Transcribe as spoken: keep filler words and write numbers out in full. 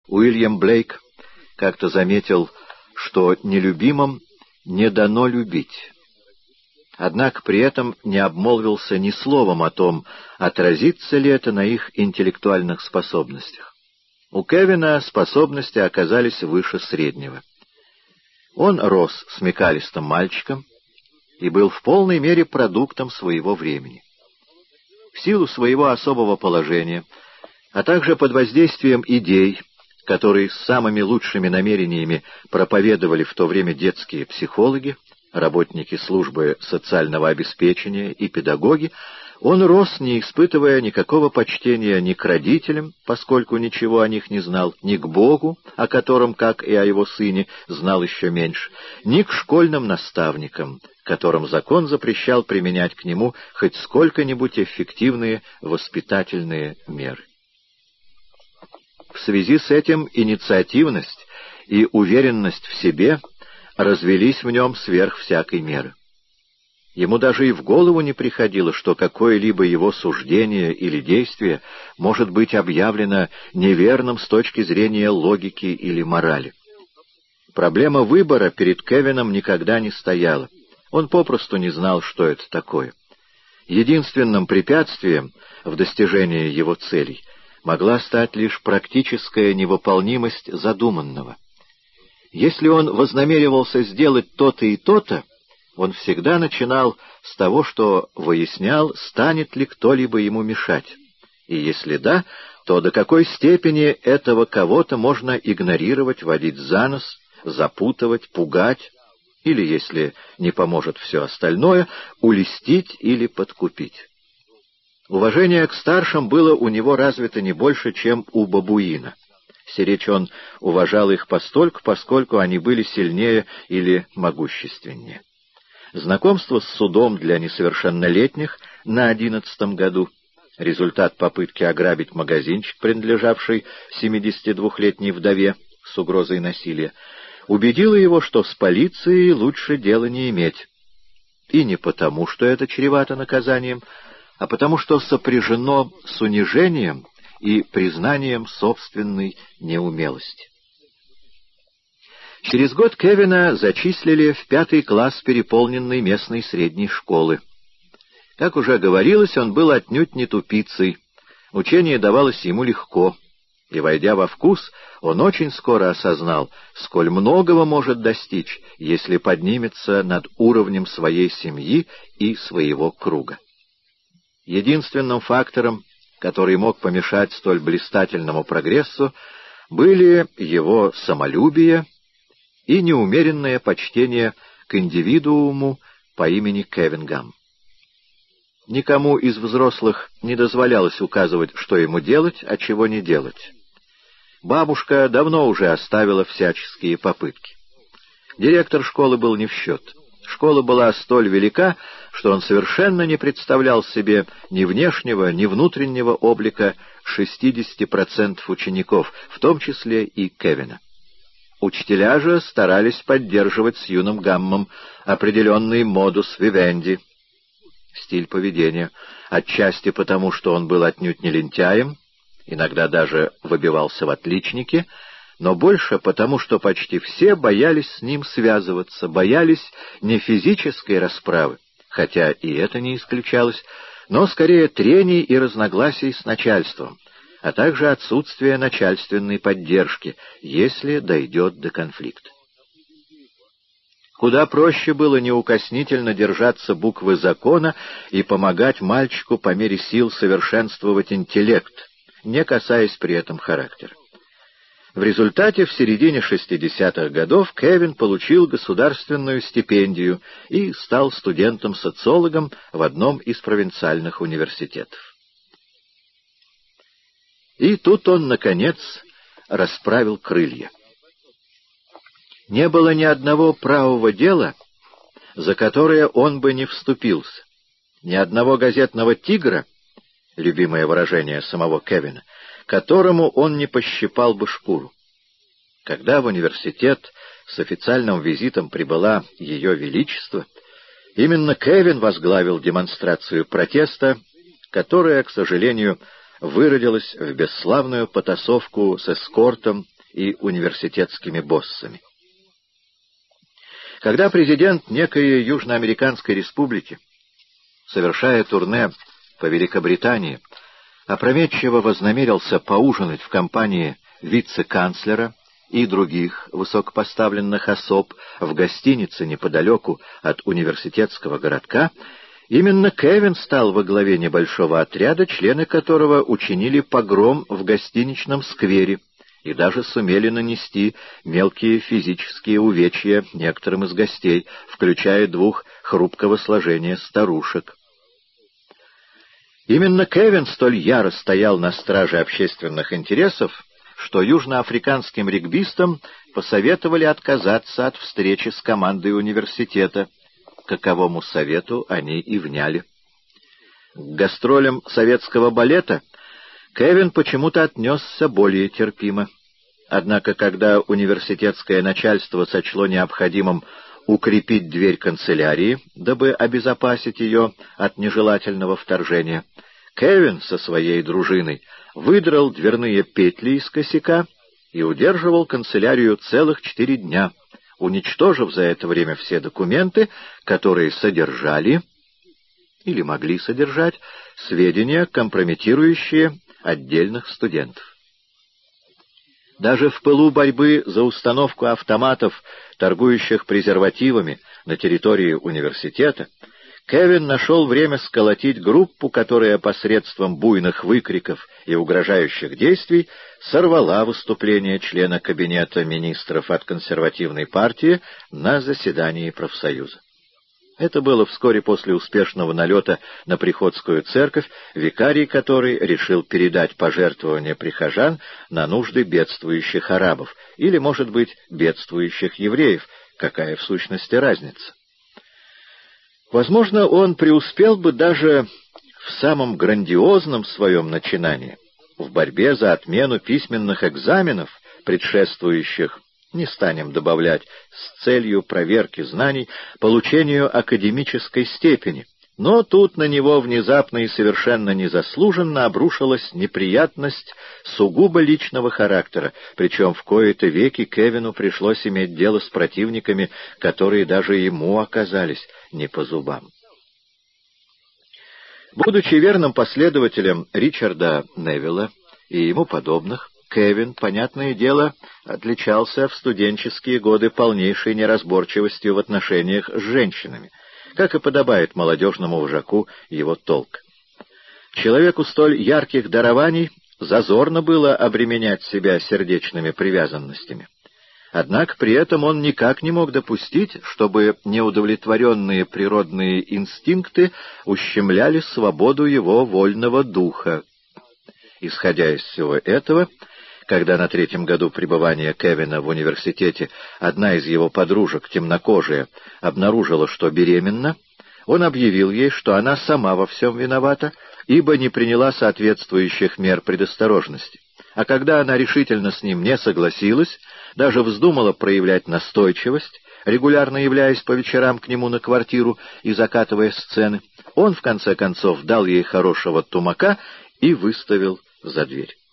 Уильям Блейк как-то заметил, что нелюбимым не дано любить. Однако при этом не обмолвился ни словом о том, отразится ли это на их интеллектуальных способностях. У Кевина способности оказались выше среднего. Он рос смекалистым мальчиком и был в полной мере продуктом своего времени. В силу своего особого положения, а также под воздействием идей, которые с самыми лучшими намерениями проповедовали в то время детские психологи, работники службы социального обеспечения и педагоги, он рос, не испытывая никакого почтения ни к родителям, поскольку ничего о них не знал, ни к Богу, о котором, как и о его сыне, знал еще меньше, ни к школьным наставникам, которым закон запрещал применять к нему хоть сколько-нибудь эффективные воспитательные меры. В связи с этим инициативность и уверенность в себе развелись в нем сверх всякой меры. Ему даже и в голову не приходило, что какое-либо его суждение или действие может быть объявлено неверным с точки зрения логики или морали. Проблема выбора перед Кевином никогда не стояла. Он попросту не знал, что это такое. Единственным препятствием в достижении его целей могла стать лишь практическая невыполнимость задуманного. Если он вознамеривался сделать то-то и то-то, он всегда начинал с того, что выяснял, станет ли кто-либо ему мешать. И если да, то до какой степени этого кого-то можно игнорировать, водить за нос, запутывать, пугать, или, если не поможет все остальное, улестить или подкупить. Уважение к старшим было у него развито не больше, чем у бабуина. Сиречь он уважал их постольку, поскольку они были сильнее или могущественнее. Знакомство с судом для несовершеннолетних на одиннадцатом году, результат попытки ограбить магазинчик, принадлежавший семидесятидвухлетней вдове с угрозой насилия, убедило его, что с полицией лучше дела не иметь. И не потому, что это чревато наказанием, а потому, что сопряжено с унижением и признанием собственной неумелости. Через год Кевина зачислили в пятый класс переполненной местной средней школы. Как уже говорилось, он был отнюдь не тупицей, учение давалось ему легко, и, войдя во вкус, он очень скоро осознал, сколь многого может достичь, если поднимется над уровнем своей семьи и своего круга. Единственным фактором, который мог помешать столь блистательному прогрессу, были его самолюбие и неумеренное почтение к индивидууму по имени Кевин Гам. Никому из взрослых не дозволялось указывать, что ему делать, а чего не делать. Бабушка давно уже оставила всяческие попытки. Директор школы был не в счет. Школа была столь велика, что он совершенно не представлял себе ни внешнего, ни внутреннего облика шестидесяти процентов учеников, в том числе и Кевина. Учителя же старались поддерживать с юным Гаммом определенный модус вивенди, стиль поведения, отчасти потому, что он был отнюдь не лентяем, иногда даже выбивался в отличники, но больше потому, что почти все боялись с ним связываться, боялись не физической расправы, хотя и это не исключалось, но скорее трений и разногласий с начальством, а также отсутствия начальственной поддержки, если дойдет до конфликта. Куда проще было неукоснительно держаться буквы закона и помогать мальчику по мере сил совершенствовать интеллект, не касаясь при этом характера. В результате в середине шестидесятых годов Кевин получил государственную стипендию и стал студентом-социологом в одном из провинциальных университетов. И тут он, наконец, расправил крылья. Не было ни одного правого дела, за которое он бы не вступился, ни одного газетного тигра, любимое выражение самого Кевина, которому он не пощипал бы шкуру. Когда в университет с официальным визитом прибыла Ее Величество, именно Кевин возглавил демонстрацию протеста, которая, к сожалению, выродилась в бесславную потасовку с эскортом и университетскими боссами. Когда президент некой Южноамериканской республики, совершая турне по Великобритании, опрометчиво вознамерился поужинать в компании вице-канцлера и других высокопоставленных особ в гостинице неподалеку от университетского городка, именно Кевин стал во главе небольшого отряда, члены которого учинили погром в гостиничном сквере и даже сумели нанести мелкие физические увечья некоторым из гостей, включая двух хрупкого сложения старушек. Именно Кевин столь яро стоял на страже общественных интересов, что южноафриканским регбистам посоветовали отказаться от встречи с командой университета, каковому совету они и вняли. К гастролям советского балета Кевин почему-то отнесся более терпимо. Однако, когда университетское начальство сочло необходимым укрепить дверь канцелярии, дабы обезопасить ее от нежелательного вторжения, Кевин со своей дружиной выдрал дверные петли из косяка и удерживал канцелярию целых четыре дня, уничтожив за это время все документы, которые содержали или могли содержать сведения, компрометирующие отдельных студентов. Даже в пылу борьбы за установку автоматов, торгующих презервативами на территории университета, Кевин нашел время сколотить группу, которая посредством буйных выкриков и угрожающих действий сорвала выступление члена кабинета министров от консервативной партии на заседании профсоюза. Это было вскоре после успешного налета на Приходскую церковь, викарий которой решил передать пожертвования прихожан на нужды бедствующих арабов, или, может быть, бедствующих евреев, какая в сущности разница. Возможно, он преуспел бы даже в самом грандиозном своем начинании, в борьбе за отмену письменных экзаменов, предшествующих, не станем добавлять, с целью проверки знаний, получению академической степени. Но тут на него внезапно и совершенно незаслуженно обрушилась неприятность сугубо личного характера, причем в кои-то веки Кевину пришлось иметь дело с противниками, которые даже ему оказались не по зубам. Будучи верным последователем Ричарда Невилла и ему подобных, Кевин, понятное дело, отличался в студенческие годы полнейшей неразборчивостью в отношениях с женщинами, как и подобает молодежному вожаку его толк. Человеку столь ярких дарований зазорно было обременять себя сердечными привязанностями. Однако при этом он никак не мог допустить, чтобы неудовлетворенные природные инстинкты ущемляли свободу его вольного духа. Исходя из всего этого, когда на третьем году пребывания Кевина в университете одна из его подружек, темнокожая, обнаружила, что беременна, он объявил ей, что она сама во всем виновата, ибо не приняла соответствующих мер предосторожности. А когда она решительно с ним не согласилась, даже вздумала проявлять настойчивость, регулярно являясь по вечерам к нему на квартиру и закатывая сцены, он в конце концов дал ей хорошего тумака и выставил за дверь.